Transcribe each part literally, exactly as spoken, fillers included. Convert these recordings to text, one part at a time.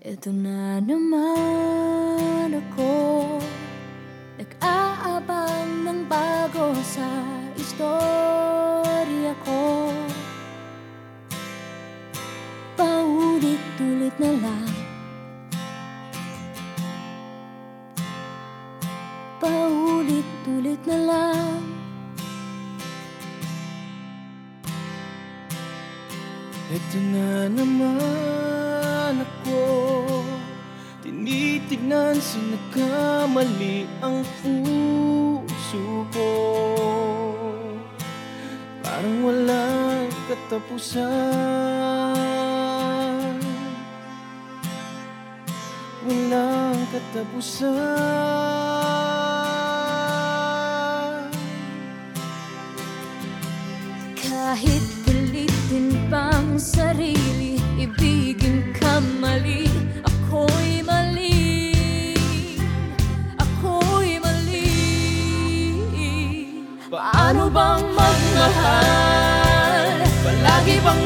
Eto na naman ako, nag-aabang ng bago sa istorya ko. Paulit-ulit na lang, paulit-ulit na lang. Eto na naman ako, tinitignan sa nagkamali ang puso ko. Parang walang katapusan, walang katapusan. Kahit pilitin pang sarili, ibigin ka mali, ako'y mali, ako'y mali. Paano bang magmahal? Palagi bang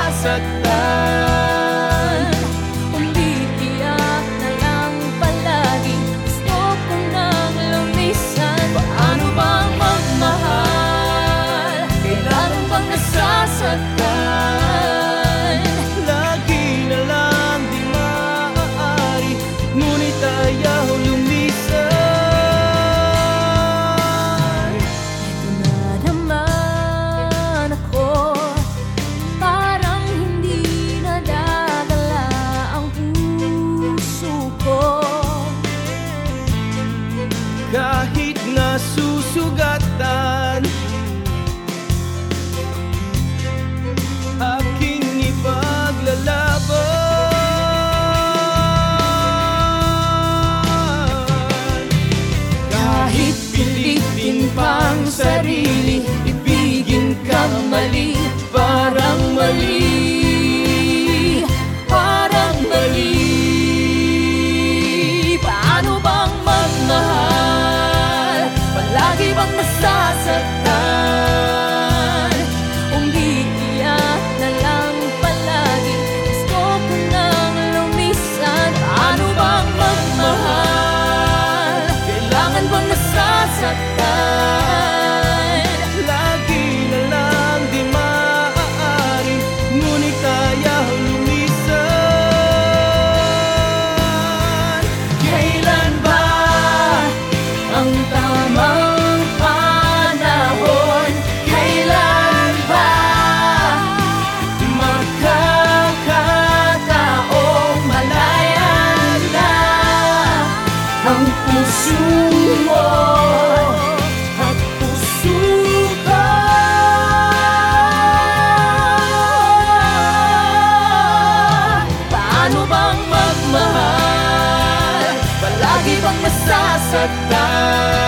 masasaktan? Umiiyak na lang palagi, gusto ko nang lumisan. Paano bang magmahal? Kailangan bang nasasaktan? Lagi na lang di maaari, ngunit ayaw lumisan. Ito na naman ako, parang hindi nadadala ang puso ko. Kahit nasusugatan, aking ipaglalaban. Kahit pilitin pang sarili, ibigin ka mali, parang mali, parang mali. Paano bang magmahal? Palagi bang masasaktan? Umiiyak na lang palagi, gusto ko nang lumisan. Paano bang magmahal? Kailangan bang nasasaktan? Lagi na lang di maaari, ngunit ayaw lumisan. Kailan ba ang tamang panahon? Kailan ba magkakataong malayan na ang puso mo at puso ko? Paano bang magmahal? Palagi bang masasaktan?